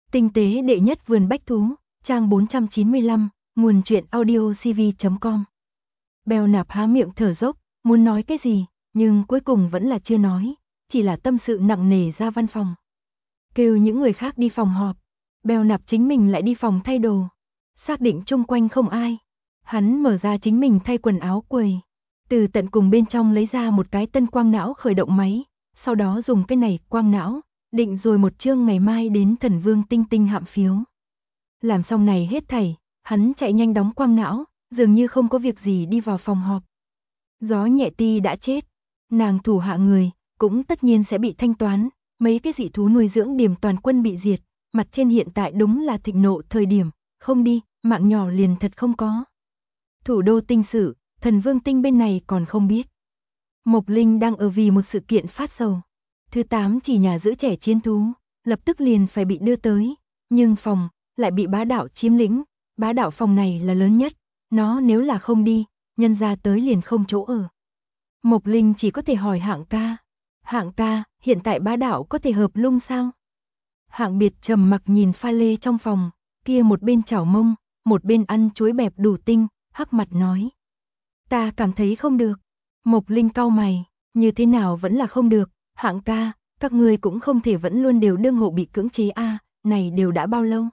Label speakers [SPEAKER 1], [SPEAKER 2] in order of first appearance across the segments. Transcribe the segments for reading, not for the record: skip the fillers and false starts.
[SPEAKER 1] Tinh tế đệ nhất vườn bách thú, trang 495, nguồn truyện audiocv.com. Bèo Nạp há miệng thở dốc, muốn nói cái gì, nhưng cuối cùng vẫn là chưa nói, chỉ là tâm sự nặng nề ra văn phòng. Kêu những người khác đi phòng họp, Bèo Nạp chính mình lại đi phòng thay đồ. Xác định chung quanh không ai, hắn mở ra chính mình thay quần áo quầy. Từ tận cùng bên trong lấy ra một cái tân quang não khởi động máy, sau đó dùng cái này quang não, định rồi một chương ngày mai đến Thần Vương Tinh Tinh hạm phiếu. Làm xong này hết thảy, hắn chạy nhanh đóng quang não, dường như không có việc gì đi vào phòng họp. Gió Nhẹ Ti đã chết, nàng thủ hạ người, cũng tất nhiên sẽ bị thanh toán, mấy cái dị thú nuôi dưỡng điểm toàn quân bị diệt, mặt trên hiện tại đúng là thịnh nộ thời điểm, không đi, mạng nhỏ liền thật không có. Thủ đô tinh sự, Thần Vương Tinh bên này còn không biết. Mộc Linh đang ở vì một sự kiện phát sầu. Thứ 8 chỉ nhà giữ trẻ chiến thú, lập tức liền phải bị đưa tới, nhưng phòng lại bị bá đạo chiếm lĩnh, bá đạo phòng này là lớn nhất, nó nếu là không đi, nhân ra tới liền không chỗ ở. Mộc Linh chỉ có thể hỏi Hạng ca, hiện tại bá đạo có thể hợp lung sao? Hạng Biệt trầm mặc nhìn pha lê trong phòng, kia một bên chảo mông, một bên ăn chuối bẹp đủ tinh, hắc mặt nói. Ta cảm thấy không được. Mộc Linh cau mày, như thế nào vẫn là không được, Hạng ca, các người cũng không thể vẫn luôn đều đương hộ bị cưỡng chế a, này đều đã bao lâu?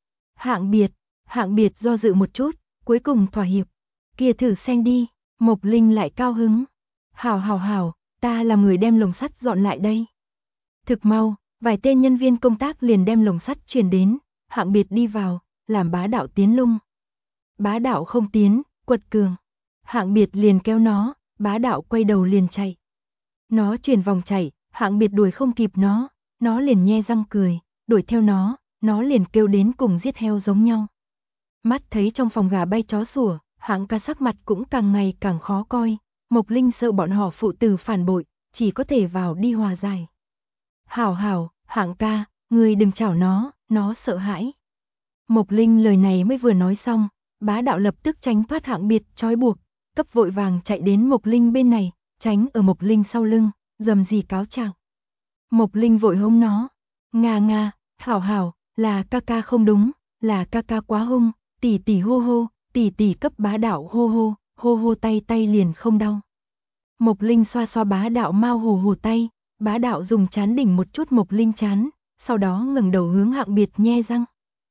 [SPEAKER 1] Hạng Biệt do dự một chút, cuối cùng thỏa hiệp. Kia thử xem đi, Mộc Linh lại cao hứng. Hảo, ta làm người đem lồng sắt dọn lại đây. Thực mau, vài tên nhân viên công tác liền đem lồng sắt truyền đến, Hạng Biệt đi vào, làm bá đạo tiến lung. Bá đạo không tiến, quật cường. Hạng Biệt liền kéo nó, bá đạo quay đầu liền chạy. Nó chuyển vòng chạy, Hạng Biệt đuổi không kịp nó liền nhe răng cười, đuổi theo nó liền kêu đến cùng giết heo giống nhau. Mắt thấy trong phòng gà bay chó sủa, Hạng ca sắc mặt cũng càng ngày càng khó coi, Mộc Linh sợ bọn họ phụ tử phản bội, chỉ có thể vào đi hòa giải. Hảo, Hạng ca, ngươi đừng chảo nó sợ hãi. Mộc Linh lời này mới vừa nói xong, bá đạo lập tức tránh thoát Hạng Biệt trói buộc, cấp vội vàng chạy đến Mộc Linh bên này, tránh ở Mộc Linh sau lưng, dầm gì cáo trạng. Mộc Linh vội hống nó, nga, hảo, là ca ca không đúng, là ca ca quá hung, tỷ hô, tỷ cấp bá đạo hô tay liền không đau. Mộc Linh xoa bá đạo mau hù tay, bá đạo dùng chán đỉnh một chút Mộc Linh chán, sau đó ngẩng đầu hướng Hạng Biệt nhe răng.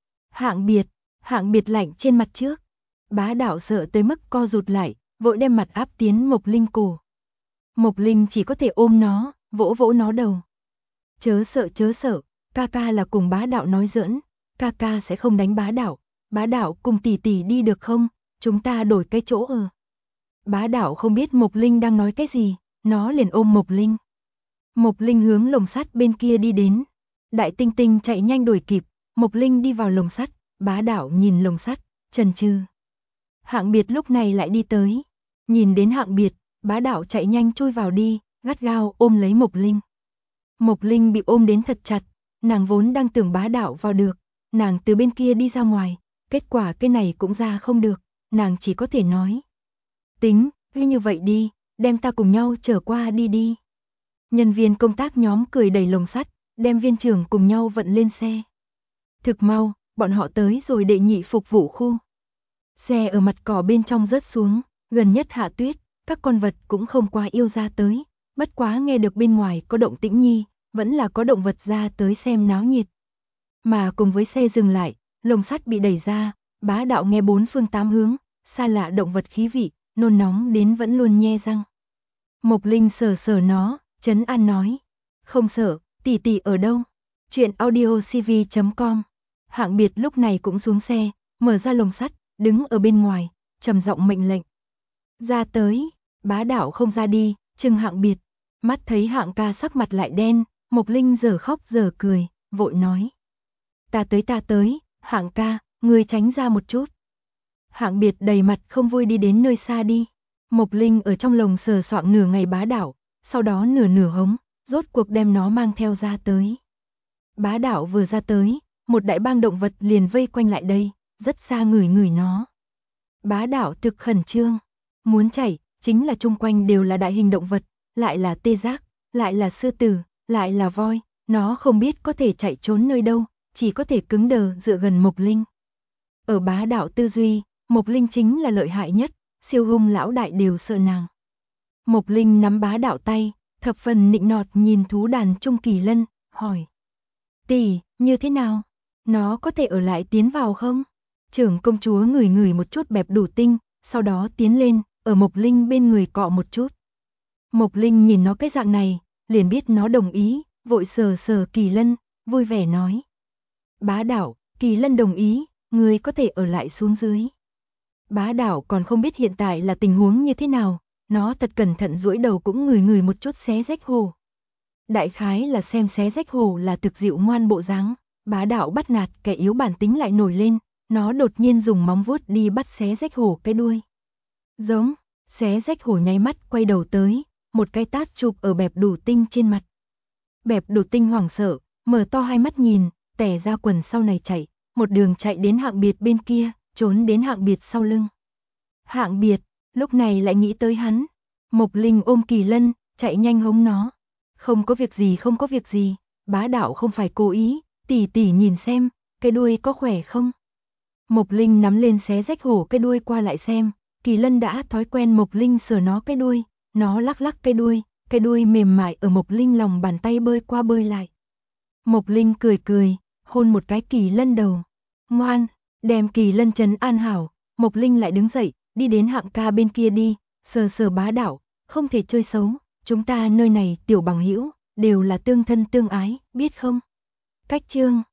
[SPEAKER 1] Hạng Biệt lạnh trên mặt trước. Bá đạo sợ tới mức co rụt lại, vội đem mặt áp tiến Mộc Linh cổ. Mộc Linh chỉ có thể ôm nó, vỗ nó đầu. Chớ sợ, ca ca là cùng bá đạo nói giỡn, ca ca sẽ không đánh bá đạo cùng tỷ đi được không, chúng ta đổi cái chỗ ở. Bá đạo không biết Mộc Linh đang nói cái gì, nó liền ôm Mộc Linh. Mộc Linh hướng lồng sắt bên kia đi đến. Đại Tinh Tinh chạy nhanh đuổi kịp, Mộc Linh đi vào lồng sắt, bá đạo nhìn lồng sắt, chần chừ. Hạng Biệt lúc này lại đi tới, nhìn đến Hạng Biệt, bá đạo chạy nhanh chui vào đi, gắt gao ôm lấy Mộc Linh. Mộc Linh bị ôm đến thật chặt, nàng vốn đang tưởng bá đạo vào được, nàng từ bên kia đi ra ngoài, kết quả cái này cũng ra không được, nàng chỉ có thể nói. Tính, cứ như vậy đi, đem ta cùng nhau trở qua đi. Nhân viên công tác nhóm cười đẩy lồng sắt, đem viên trưởng cùng nhau vận lên xe. Thực mau, bọn họ tới rồi đệ nhị phục vụ khu. Xe ở mặt cỏ bên trong rớt xuống, gần nhất hạ tuyết, các con vật cũng không qua yêu ra tới, bất quá nghe được bên ngoài có động tĩnh nhi, vẫn là có động vật ra tới xem náo nhiệt. Mà cùng với xe dừng lại, lồng sắt bị đẩy ra, bá đạo nghe bốn phương tám hướng, xa lạ động vật khí vị, nôn nóng đến vẫn luôn nhe răng. Mộc Linh sờ nó, trấn an nói, không sợ, tỷ ở đâu? Chuyện audiocv.com. Hạng Biệt lúc này cũng xuống xe, mở ra lồng sắt, đứng ở bên ngoài, trầm giọng mệnh lệnh. Ra tới, bá đạo không ra đi, chừng Hạng Biệt, mắt thấy Hạng ca sắc mặt lại đen, Mộc Linh giờ khóc giờ cười, vội nói. Ta tới, Hạng ca, ngươi tránh ra một chút. Hạng Biệt đầy mặt không vui đi đến nơi xa đi. Mộc Linh ở trong lồng sờ soạng nửa ngày bá đạo, sau đó nửa hống, rốt cuộc đem nó mang theo ra tới. Bá đạo vừa ra tới, một đại bang động vật liền vây quanh lại đây, rất xa ngửi nó. Bá đạo thực khẩn trương, muốn chạy, chính là chung quanh đều là đại hình động vật, lại là tê giác, lại là sư tử, lại là voi, nó không biết có thể chạy trốn nơi đâu, chỉ có thể cứng đờ dựa gần Mộc Linh. Ở bá đạo tư duy, Mộc Linh chính là lợi hại nhất, siêu hung lão đại đều sợ nàng. Mộc Linh nắm bá đạo tay, thập phần nịnh nọt nhìn thú đàn Trung Kỳ Lân, hỏi. Tỷ, như thế nào? Nó có thể ở lại tiến vào không? Trưởng công chúa ngửi ngửi một chút bẹp đủ tinh, sau đó tiến lên, ở Mộc Linh bên người cọ một chút. Mộc Linh nhìn nó cái dạng này, liền biết nó đồng ý, vội sờ sờ Kỳ Lân, vui vẻ nói. Bá đạo, Kỳ Lân đồng ý, người có thể ở lại xuống dưới. Bá đạo còn không biết hiện tại là tình huống như thế nào, nó thật cẩn thận duỗi đầu cũng ngửi ngửi một chút xé rách hồ. Đại khái là xem xé rách hồ là thực dịu ngoan bộ dáng, bá đạo bắt nạt kẻ yếu bản tính lại nổi lên, nó đột nhiên dùng móng vuốt đi bắt xé rách hổ cái đuôi. Giống, xé rách hổ nháy mắt quay đầu tới, một cái tát chụp ở bẹp đủ tinh trên mặt. Bẹp đủ tinh hoảng sợ, mở to hai mắt nhìn, tẻ ra quần sau này chạy, một đường chạy đến hạng biệt bên kia, trốn đến hạng biệt sau lưng. Hạng biệt, lúc này lại nghĩ tới hắn. Mộc Linh ôm Kỳ Lân, chạy nhanh hống nó. Không có việc gì, không có việc gì, bá đạo không phải cố ý, tỷ tỷ nhìn xem, cái đuôi có khỏe không? Mộc Linh nắm lên xé rách hổ cái đuôi qua lại xem, Kỳ Lân đã thói quen Mộc Linh sờ nó cái đuôi, nó lắc lắc cái đuôi mềm mại ở Mộc Linh lòng bàn tay bơi qua bơi lại. Mộc Linh cười cười, hôn một cái Kỳ Lân đầu. Ngoan, đem Kỳ Lân trấn an hảo, Mộc Linh lại đứng dậy, đi đến hạng ca bên kia đi, sờ sờ bá đạo, không thể chơi xấu, chúng ta nơi này tiểu bằng hữu đều là tương thân tương ái, biết không? Cách chương